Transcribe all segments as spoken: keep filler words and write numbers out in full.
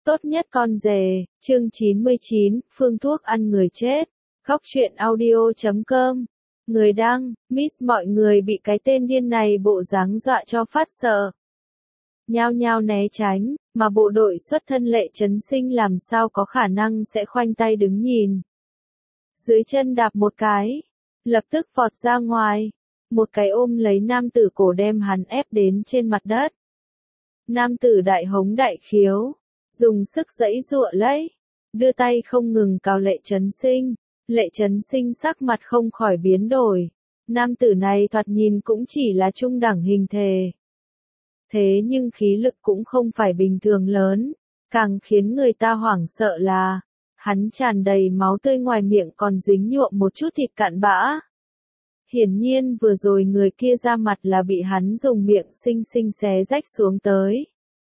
Tốt nhất con rể, chương chín mươi chín, phương thuốc ăn người chết. Khóc chuyện audio chấm com. Người đăng, miss mọi người bị cái tên điên này bộ dáng dọa cho phát sợ. Nhao nhao né tránh, mà bộ đội xuất thân Lệ Chấn Sinh làm sao có khả năng sẽ khoanh tay đứng nhìn. Dưới chân đạp một cái, lập tức vọt ra ngoài, một cái ôm lấy nam tử cổ đem hắn ép đến trên mặt đất. Nam tử đại hống đại khiếu, dùng sức giãy giụa lấy, đưa tay không ngừng cào Lệ Chấn Sinh. Lệ Chấn Sinh sắc mặt không khỏi biến đổi. Nam tử này thoạt nhìn cũng chỉ là trung đẳng hình thể. Thế nhưng khí lực cũng không phải bình thường lớn, càng khiến người ta hoảng sợ là, hắn tràn đầy máu tươi ngoài miệng còn dính nhuộm một chút thịt cặn bã. Hiển nhiên vừa rồi người kia ra mặt là bị hắn dùng miệng xinh xinh xé rách xuống tới.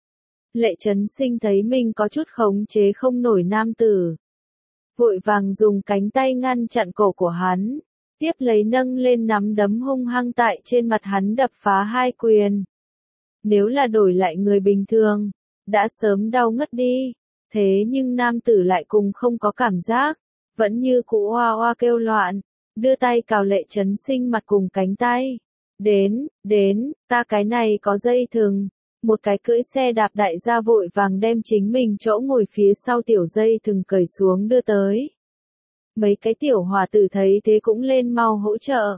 Lệ Chấn Sinh thấy mình có chút khống chế không nổi nam tử. Vội vàng dùng cánh tay ngăn chặn cổ của hắn, tiếp lấy nâng lên nắm đấm hung hăng tại trên mặt hắn đập phá hai quyền. Nếu là đổi lại người bình thường, đã sớm đau ngất đi, thế nhưng nam tử lại cùng không có cảm giác, vẫn như cũ oa oa kêu loạn, đưa tay cào Lệ Chấn Sinh mặt cùng cánh tay. Đến, đến, ta cái này có dây thừng. Một cái cưỡi xe đạp đại gia vội vàng đem chính mình chỗ ngồi phía sau tiểu dây thừng cởi xuống đưa tới. Mấy cái tiểu hòa tử thấy thế cũng lên mau hỗ trợ.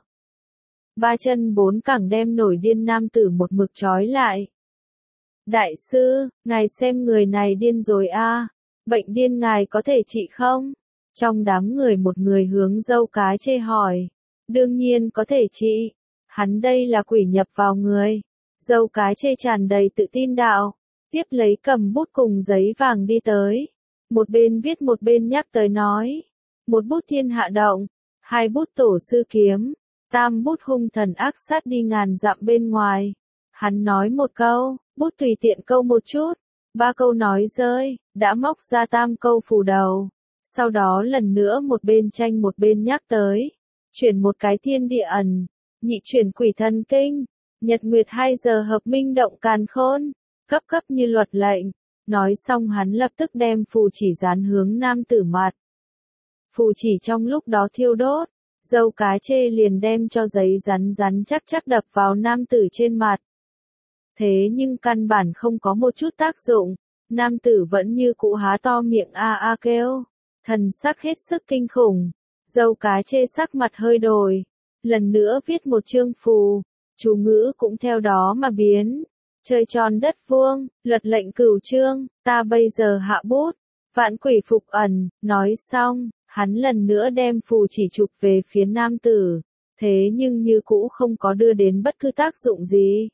Ba chân bốn cẳng đem nổi điên nam tử một mực trói lại. Đại sư, ngài xem người này điên rồi a, à? Bệnh điên ngài có thể trị không? Trong đám người một người hướng dâu cá chê hỏi. Đương nhiên có thể trị. Hắn đây là quỷ nhập vào người. Dâu cá chê tràn đầy tự tin đạo, tiếp lấy cầm bút cùng giấy vàng đi tới. Một bên viết một bên nhắc tới nói. Một bút thiên hạ động, hai bút tổ sư kiếm, tam bút hung thần ác sát đi ngàn dặm bên ngoài. Hắn nói một câu, bút tùy tiện câu một chút, ba câu nói rơi, đã móc ra tam câu phủ đầu. Sau đó lần nữa một bên tranh một bên nhắc tới. Chuyển một cái thiên địa ẩn, nhị chuyển quỷ thần kinh. Nhật nguyệt hai giờ hợp minh động càn khôn, cấp cấp như luật lệnh. Nói xong hắn lập tức đem phù chỉ dán hướng nam tử mặt. Phù chỉ trong lúc đó thiêu đốt, dâu cá chê liền đem cho giấy rắn rắn chắc chắc đập vào nam tử trên mặt. Thế nhưng căn bản không có một chút tác dụng, nam tử vẫn như cũ há to miệng a a kêu, thần sắc hết sức kinh khủng. Dâu cá chê sắc mặt hơi đổi, lần nữa viết một chương phù. Chú ngữ cũng theo đó mà biến. Trời tròn đất vuông, luật lệnh cửu chương, ta bây giờ hạ bút. Vạn quỷ phục ẩn, nói xong, hắn lần nữa đem phù chỉ chụp về phía nam tử. Thế nhưng như cũ không có đưa đến bất cứ tác dụng gì.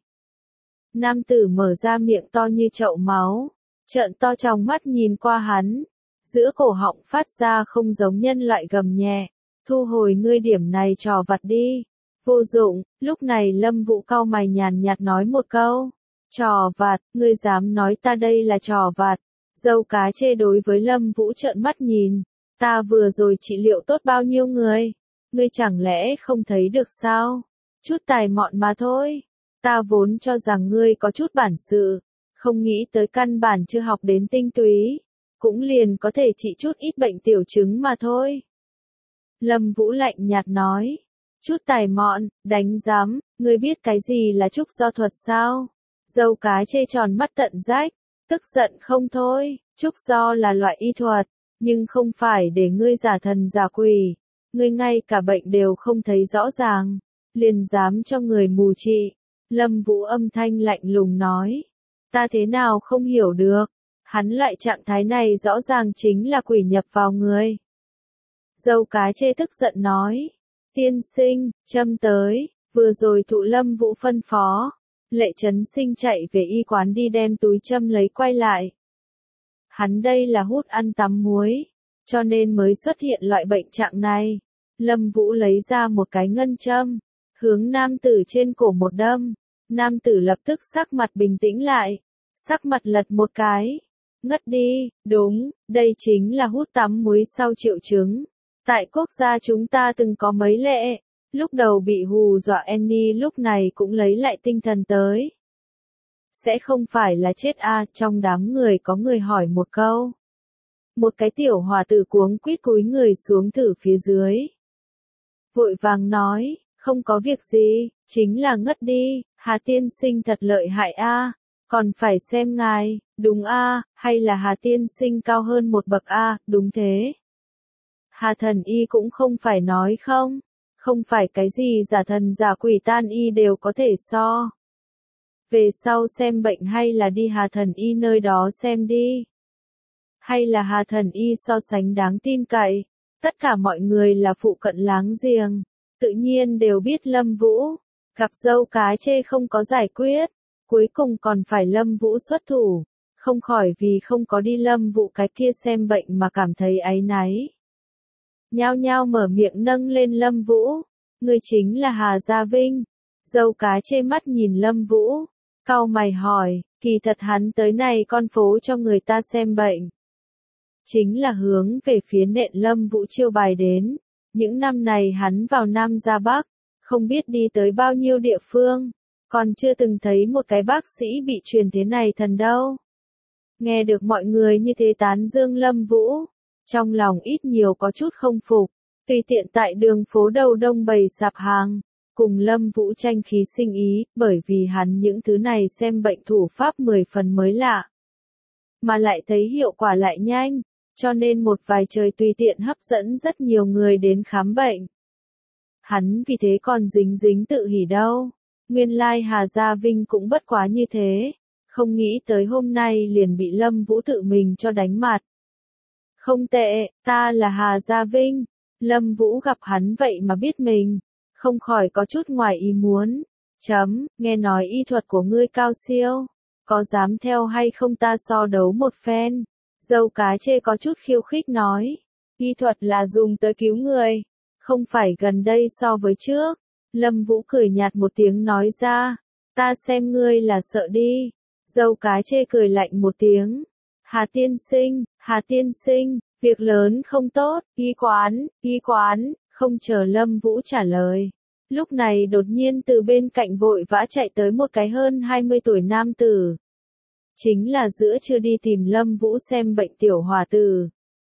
Nam tử mở ra miệng to như chậu máu, trợn to tròng mắt nhìn qua hắn. Giữa cổ họng phát ra không giống nhân loại gầm nhẹ. Thu hồi ngươi điểm này trò vặt đi. Vô dụng, lúc này Lâm Vũ cau mày nhàn nhạt nói một câu. Trò vặt, ngươi dám nói ta đây là trò vặt. Dâu cá chê đối với Lâm Vũ trợn mắt nhìn. Ta vừa rồi trị liệu tốt bao nhiêu người. Ngươi chẳng lẽ không thấy được sao? Chút tài mọn mà thôi. Ta vốn cho rằng ngươi có chút bản sự. Không nghĩ tới căn bản chưa học đến tinh túy. Cũng liền có thể trị chút ít bệnh tiểu chứng mà thôi. Lâm Vũ lạnh nhạt nói. Chút tài mọn, đánh giám, ngươi biết cái gì là trúc do thuật sao? Dâu cá chê tròn mắt tận rách, tức giận không thôi, trúc do là loại y thuật, nhưng không phải để ngươi giả thần giả quỷ. Ngươi ngay cả bệnh đều không thấy rõ ràng, liền dám cho người mù trị. Lâm Vũ âm thanh lạnh lùng nói, ta thế nào không hiểu được, hắn loại trạng thái này rõ ràng chính là quỷ nhập vào người. Dâu cá chê tức giận nói. Tiên sinh, châm tới, vừa rồi thụ Lâm Vũ phân phó. Lệ Chấn Sinh chạy về y quán đi đem túi châm lấy quay lại. Hắn đây là hút ăn tắm muối, cho nên mới xuất hiện loại bệnh trạng này. Lâm Vũ lấy ra một cái ngân châm, hướng nam tử trên cổ một đâm. Nam tử lập tức sắc mặt bình tĩnh lại, sắc mặt lật một cái. Ngất đi, đúng, đây chính là hút tắm muối sau triệu chứng. Tại quốc gia chúng ta từng có mấy lệ, lúc đầu bị hù dọa Annie lúc này cũng lấy lại tinh thần tới. sẽ không phải là chết a, trong đám người có người hỏi một câu. Một cái tiểu hòa tử cuống quýt cúi người xuống thử phía dưới. Vội vàng nói, không có việc gì, chính là ngất đi, Hà tiên sinh thật lợi hại a, còn phải xem ngài, đúng a, hay là Hà tiên sinh cao hơn một bậc a, đúng thế. Hà thần y cũng không phải nói không, không phải cái gì giả thần giả quỷ tan y đều có thể so. Về sau xem bệnh hay là đi Hà thần y nơi đó xem đi. Hay là Hà thần y so sánh đáng tin cậy, tất cả mọi người là phụ cận láng giềng, tự nhiên đều biết Lâm Vũ, gặp dâu cá chê không có giải quyết, cuối cùng còn phải Lâm Vũ xuất thủ, không khỏi vì không có đi Lâm Vũ cái kia xem bệnh mà cảm thấy áy náy. Nhao nhao mở miệng nâng lên Lâm Vũ, người chính là Hà Gia Vinh. Dâu cá chê mắt nhìn Lâm Vũ, cau mày hỏi, kỳ thật hắn tới này con phố cho người ta xem bệnh. Chính là hướng về phía nện Lâm Vũ chiêu bài đến, những năm này hắn vào Nam ra Bắc, không biết đi tới bao nhiêu địa phương, còn chưa từng thấy một cái bác sĩ bị truyền thế này thần đâu. Nghe được mọi người như thế tán dương Lâm Vũ, trong lòng ít nhiều có chút không phục, tùy tiện tại đường phố đầu đông bày sạp hàng, cùng Lâm Vũ tranh khí sinh ý, bởi vì hắn những thứ này xem bệnh thủ pháp mười phần mới lạ, mà lại thấy hiệu quả lại nhanh, cho nên một vài trời tùy tiện hấp dẫn rất nhiều người đến khám bệnh. Hắn vì thế còn dính dính tự hỉ đâu, nguyên lai Hà Gia Vinh cũng bất quá như thế, không nghĩ tới hôm nay liền bị Lâm Vũ tự mình cho đánh mặt. Không tệ, ta là Hà Gia Vinh. Lâm Vũ gặp hắn vậy mà biết mình, không khỏi có chút ngoài ý muốn. Chấm, nghe nói y thuật của ngươi cao siêu, có dám theo hay không ta so đấu một phen? Dâu cá chê có chút khiêu khích nói, y thuật là dùng tới cứu người, không phải gần đây so với trước. Lâm Vũ cười nhạt một tiếng nói ra, ta xem ngươi là sợ đi. Dâu cá chê cười lạnh một tiếng. Hà tiên sinh, Hà tiên sinh, việc lớn không tốt, y quán, y quán, không chờ Lâm Vũ trả lời. Lúc này đột nhiên từ bên cạnh vội vã chạy tới một cái hơn hai mươi tuổi nam tử. Chính là giữa trưa đi tìm Lâm Vũ xem bệnh tiểu hòa tử.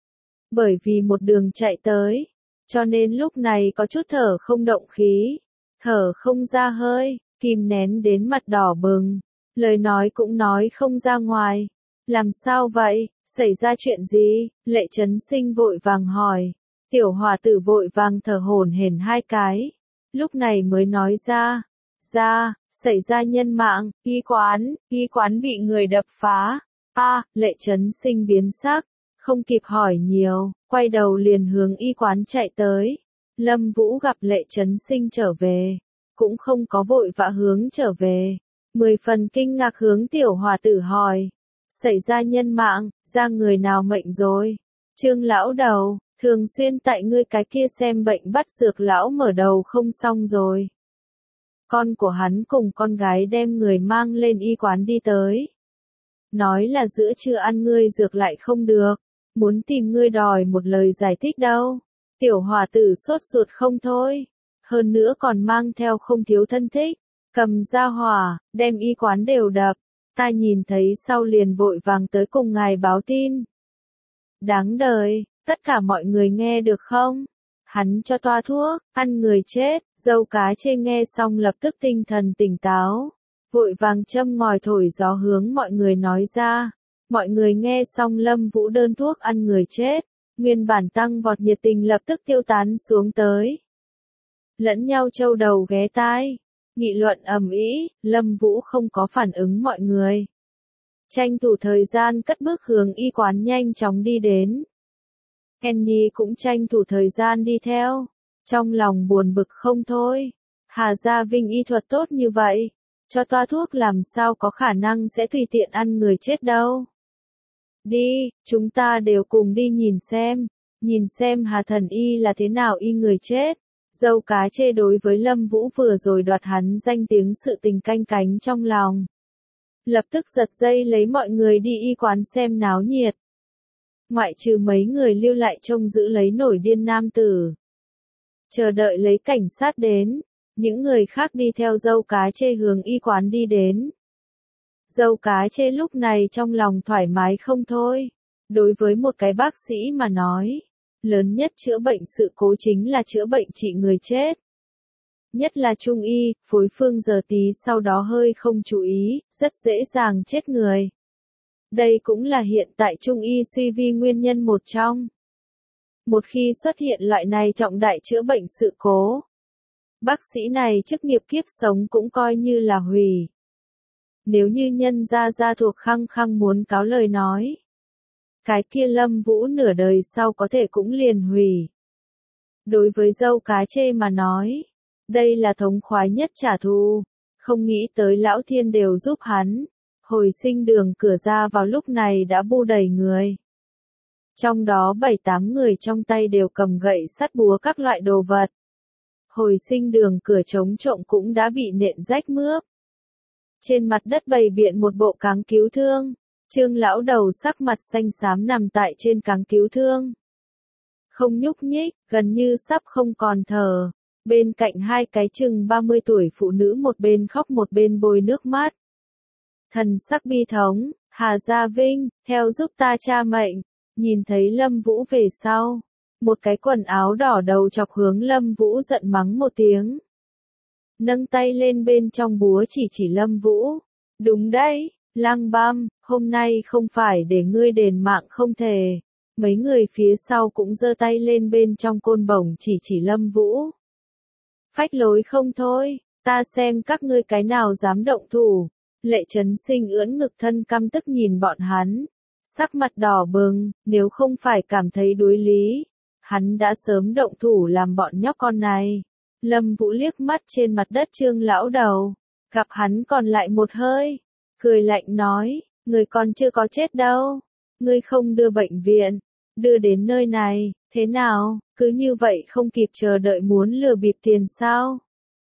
Bởi vì một đường chạy tới, cho nên lúc này có chút thở không động khí, thở không ra hơi, kìm nén đến mặt đỏ bừng, lời nói cũng nói không ra ngoài. Làm sao vậy, xảy ra chuyện gì? Lệ Chấn Sinh vội vàng hỏi. Tiểu hòa tử vội vàng thở hổn hển hai cái, lúc này mới nói ra, ra, xảy ra nhân mạng, y quán, y quán bị người đập phá. A, Lệ Chấn Sinh biến sắc, không kịp hỏi nhiều, quay đầu liền hướng y quán chạy tới. Lâm Vũ gặp Lệ Chấn Sinh trở về, cũng không có vội vã hướng trở về, mười phần kinh ngạc hướng tiểu hòa tử hỏi. Xảy ra nhân mạng, ra người nào mệnh rồi? Trương lão đầu, thường xuyên tại ngươi cái kia xem bệnh bắt dược lão mở đầu không xong rồi. Con của hắn cùng con gái đem người mang lên y quán đi tới. Nói là giữa trưa ăn ngươi dược lại không được, muốn tìm ngươi đòi một lời giải thích đâu. Tiểu hòa tử sốt ruột không thôi, hơn nữa còn mang theo không thiếu thân thích, cầm ra hỏa, đem y quán đều đập. Ta nhìn thấy sau liền vội vàng tới cùng ngài báo tin. Đáng đời, tất cả mọi người nghe được không? Hắn cho toa thuốc, ăn người chết. Dâu cá chê nghe xong lập tức tinh thần tỉnh táo, vội vàng châm ngòi thổi gió hướng mọi người nói ra. Mọi người nghe xong Lâm Vũ đơn thuốc ăn người chết, nguyên bản tăng vọt nhiệt tình lập tức tiêu tán xuống tới. Lẫn nhau châu đầu ghé tai, nghị luận ầm ĩ. Lâm Vũ không có phản ứng mọi người, tranh thủ thời gian cất bước hướng y quán nhanh chóng đi đến. Henny cũng tranh thủ thời gian đi theo, trong lòng buồn bực không thôi. Hà Gia Vinh y thuật tốt như vậy, cho toa thuốc làm sao có khả năng sẽ tùy tiện ăn người chết đâu. Đi, chúng ta đều cùng đi nhìn xem, nhìn xem Hà thần y là thế nào y người chết. Dâu cá chê đối với Lâm Vũ vừa rồi đoạt hắn danh tiếng sự tình canh cánh trong lòng. Lập tức giật dây lấy mọi người đi y quán xem náo nhiệt. Ngoại trừ mấy người lưu lại trông giữ lấy nổi điên nam tử, chờ đợi lấy cảnh sát đến, những người khác đi theo dâu cá chê hướng y quán đi đến. Dâu cá chê lúc này trong lòng thoải mái không thôi. Đối với một cái bác sĩ mà nói, lớn nhất chữa bệnh sự cố chính là chữa bệnh trị người chết. Nhất là trung y, phối phương giờ tí sau đó hơi không chú ý, rất dễ dàng chết người. Đây cũng là hiện tại trung y suy vi nguyên nhân một trong. Một khi xuất hiện loại này trọng đại chữa bệnh sự cố, bác sĩ này chức nghiệp kiếp sống cũng coi như là hủy. Nếu như nhân gia gia thuộc khăng khăng muốn cáo lời nói, cái kia Lâm Vũ nửa đời sau có thể cũng liền hủy. Đối với dâu cá chê mà nói, đây là thống khoái nhất trả thù, không nghĩ tới lão thiên đều giúp hắn. Hồi sinh đường cửa ra vào lúc này đã bu đầy người. Trong đó bảy tám người trong tay đều cầm gậy sắt búa các loại đồ vật. Hồi sinh đường cửa chống trộm cũng đã bị nện rách mướp. Trên mặt đất bày biện một bộ cáng cứu thương. Trương lão đầu sắc mặt xanh xám nằm tại trên cáng cứu thương. Không nhúc nhích, gần như sắp không còn thở. Bên cạnh hai cái chừng ba mươi tuổi phụ nữ một bên khóc một bên bôi nước mắt. Thần sắc bi thống, Hà Gia Vinh, theo giúp ta cha mệnh. Nhìn thấy Lâm Vũ về sau, một cái quần áo đỏ đầu chọc hướng Lâm Vũ giận mắng một tiếng. Nâng tay lên bên trong búa chỉ chỉ Lâm Vũ. Đúng đấy, Lang Băm, hôm nay không phải để ngươi đền mạng không thể. Mấy người phía sau cũng giơ tay lên bên trong côn bổng chỉ chỉ Lâm Vũ. Phách lối không thôi, ta xem các ngươi cái nào dám động thủ. Lệ Trấn Sinh ưỡn ngực thân căm tức nhìn bọn hắn, sắc mặt đỏ bừng, nếu không phải cảm thấy đối lý, hắn đã sớm động thủ làm bọn nhóc con này. Lâm Vũ liếc mắt trên mặt đất Trương lão đầu, gặp hắn còn lại một hơi, cười lạnh nói, người còn chưa có chết đâu, ngươi không đưa bệnh viện, đưa đến nơi này, thế nào, cứ như vậy không kịp chờ đợi muốn lừa bịp tiền sao?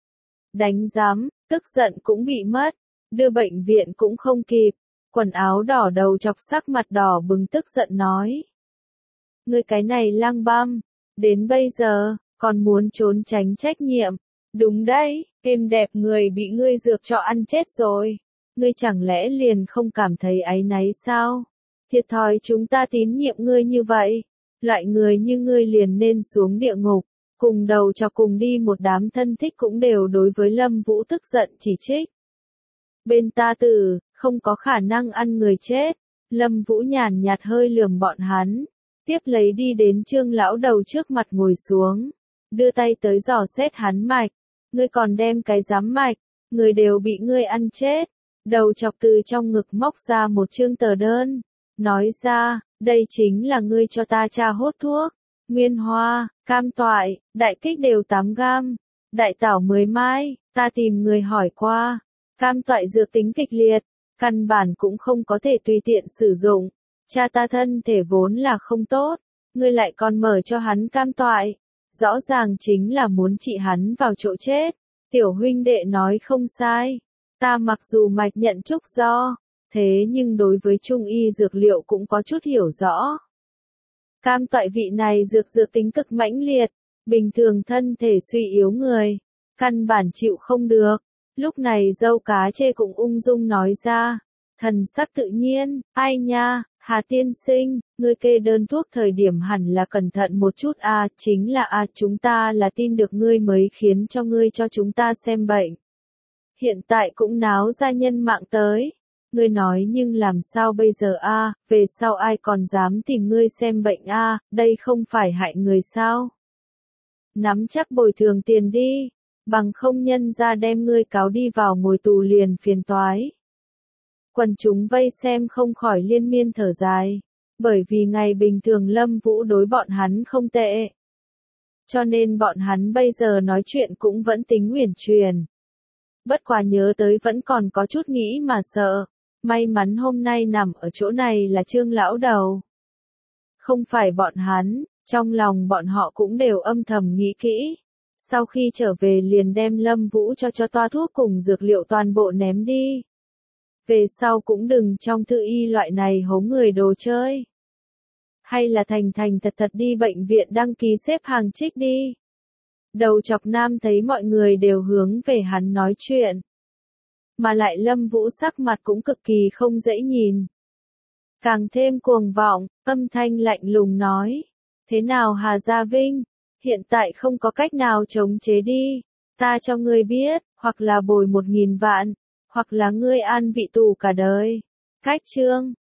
Đánh giám, tức giận cũng bị mất. Đưa bệnh viện cũng không kịp, quần áo đỏ đầu chọc sắc mặt đỏ bừng tức giận nói. Ngươi cái này Lang Băm, đến bây giờ, còn muốn trốn tránh trách nhiệm. Đúng đấy, êm đẹp người bị ngươi dược cho ăn chết rồi. Ngươi chẳng lẽ liền không cảm thấy áy náy sao? Thiệt thòi chúng ta tín nhiệm ngươi như vậy. Loại người như ngươi liền nên xuống địa ngục, cùng đầu cho cùng đi một đám thân thích cũng đều đối với Lâm Vũ tức giận chỉ trích. Bên ta tử, không có khả năng ăn người chết. Lâm Vũ nhàn nhạt hơi lườm bọn hắn. Tiếp lấy đi đến Trương lão đầu trước mặt ngồi xuống. Đưa tay tới dò xét hắn mạch. Ngươi còn đem cái giám mạch. Người đều bị ngươi ăn chết. Đầu chọc từ trong ngực móc ra một chương tờ đơn. Nói ra, đây chính là ngươi cho ta tra hốt thuốc. Nguyên hoa, cam toại, đại kích đều tám gam. Đại tảo mười mai, ta tìm người hỏi qua. Cam toại dược tính kịch liệt, căn bản cũng không có thể tùy tiện sử dụng. Cha ta thân thể vốn là không tốt, ngươi lại còn mở cho hắn cam toại. Rõ ràng chính là muốn trị hắn vào chỗ chết. Tiểu huynh đệ nói không sai. Ta mặc dù mạch nhận trúc do, thế nhưng đối với trung y dược liệu cũng có chút hiểu rõ. Cam toại vị này dược dược tính cực mãnh liệt, bình thường thân thể suy yếu người, căn bản chịu không được. Lúc này dâu cá chê cũng ung dung nói ra, thần sắc tự nhiên, ai nha, Hà tiên sinh, ngươi kê đơn thuốc thời điểm hẳn là cẩn thận một chút à, chính là à, chúng ta là tin được ngươi mới khiến cho ngươi cho chúng ta xem bệnh. Hiện tại cũng náo ra nhân mạng tới, ngươi nói nhưng làm sao bây giờ a, về sau ai còn dám tìm ngươi xem bệnh a, đây không phải hại người sao? Nắm chắc bồi thường tiền đi. Bằng không nhân ra đem ngươi cáo đi vào ngồi tù liền phiền toái. Quần chúng vây xem không khỏi liên miên thở dài, bởi vì ngày bình thường Lâm Vũ đối bọn hắn không tệ. Cho nên bọn hắn bây giờ nói chuyện cũng vẫn tính uyển chuyển. Bất quá nhớ tới vẫn còn có chút nghĩ mà sợ, may mắn hôm nay nằm ở chỗ này là Trương lão đầu. Không phải bọn hắn, trong lòng bọn họ cũng đều âm thầm nghĩ kỹ. Sau khi trở về liền đem Lâm Vũ cho cho toa thuốc cùng dược liệu toàn bộ ném đi. Về sau cũng đừng trong tự y loại này hống người đồ chơi. Hay là thành thành thật thật đi bệnh viện đăng ký xếp hàng trích đi. Đầu chọc nam thấy mọi người đều hướng về hắn nói chuyện. mà lại Lâm Vũ sắc mặt cũng cực kỳ không dễ nhìn. Càng thêm cuồng vọng, âm thanh lạnh lùng nói. Thế nào Hà Gia Vinh? Hiện tại không có cách nào chống chế đi. Ta cho ngươi biết, hoặc là bồi một nghìn vạn, hoặc là ngươi an vị tù cả đời. Cách chương